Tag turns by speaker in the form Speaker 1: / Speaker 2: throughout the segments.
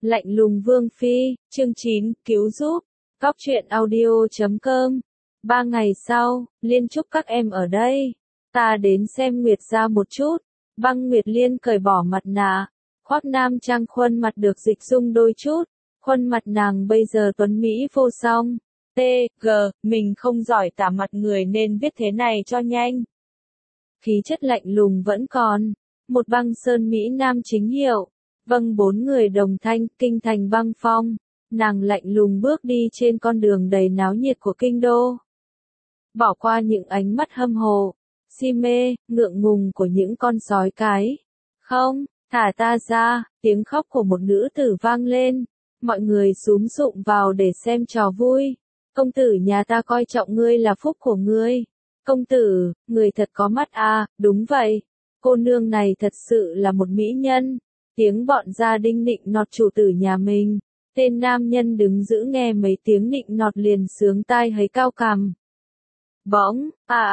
Speaker 1: Lạnh lùng Vương Phi, chương 9, cứu giúp. Cóc truyện audio.com. 3 ngày sau, Liên chúc các em ở đây. Ta đến xem Nguyệt Gia một chút. Băng Nguyệt Liên cởi bỏ mặt nạ, khoác nam trang khuôn mặt được dịch dung đôi chút. Khuôn mặt nàng bây giờ tuấn mỹ vô song. T.G. Mình không giỏi tả mặt người nên viết thế này cho nhanh. Khí chất lạnh lùng vẫn còn. Một băng sơn Mỹ Nam chính hiệu. Vâng, 4 người đồng thanh, kinh thành băng phong. Nàng lạnh lùng bước đi trên con đường đầy náo nhiệt của kinh đô. Bỏ qua những ánh mắt hâm hồ, si mê, ngượng ngùng của những con sói cái. Không, thả ta ra, tiếng khóc của một nữ tử vang lên. Mọi người súm sụm vào để xem trò vui. Công tử nhà ta coi trọng ngươi là phúc của ngươi. Công tử, người thật có mắt à, đúng vậy. Cô nương này thật sự là một mỹ nhân. Tiếng bọn gia đình nịnh nọt chủ tử nhà mình. Tên nam nhân đứng giữ nghe mấy tiếng nịnh nọt liền sướng tai thấy cao cằm. Bỗng,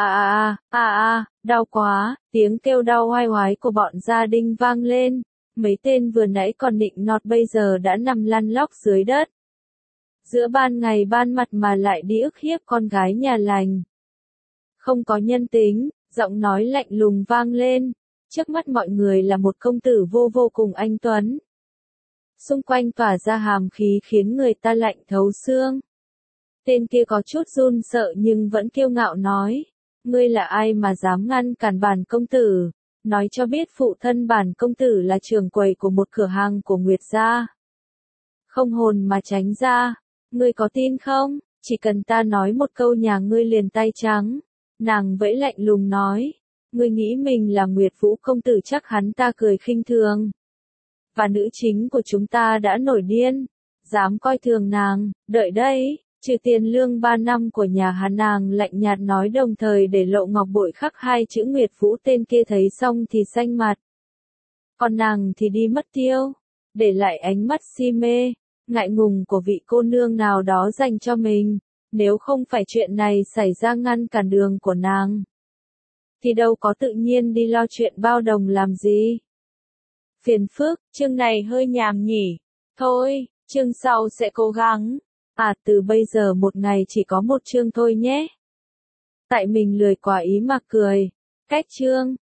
Speaker 1: đau quá, tiếng kêu đau oai oái của bọn gia đình vang lên. Mấy tên vừa nãy còn nịnh nọt bây giờ đã nằm lăn lóc dưới đất. Giữa ban ngày ban mặt mà lại đi ức hiếp con gái nhà lành. Không có nhân tính, giọng nói lạnh lùng vang lên. Trước mắt mọi người là một công tử vô cùng anh tuấn. Xung quanh tỏa ra hàm khí khiến người ta lạnh thấu xương. Tên kia có chút run sợ nhưng vẫn kiêu ngạo nói. Ngươi là ai mà dám ngăn cản bản công tử? Nói cho biết phụ thân bản công tử là trưởng quầy của một cửa hàng của Nguyệt Gia. Không hồn mà tránh ra. Ngươi có tin không? Chỉ cần ta nói một câu nhà ngươi liền tay trắng. Nàng vẫy lạnh lùng nói. Ngươi nghĩ mình là Nguyệt Vũ công tử chắc hắn ta cười khinh thường. Và nữ chính của chúng ta đã nổi điên. Dám coi thường nàng, đợi đấy, trừ tiền lương 3 năm của nhà hắn, nàng lạnh nhạt nói đồng thời để lộ ngọc bội khắc 2 chữ Nguyệt Vũ. Tên kia thấy xong thì xanh mặt. Còn nàng thì đi mất tiêu, để lại ánh mắt si mê, ngại ngùng của vị cô nương nào đó dành cho mình. Nếu không phải chuyện này xảy ra ngăn cản đường của nàng, thì đâu có tự nhiên đi lo chuyện bao đồng làm gì. Phiền phức, chương này hơi nhàm nhỉ. Thôi, chương sau sẽ cố gắng. Từ bây giờ một ngày chỉ có một chương thôi nhé. Tại mình lười quá ý mà cười. Cách chương.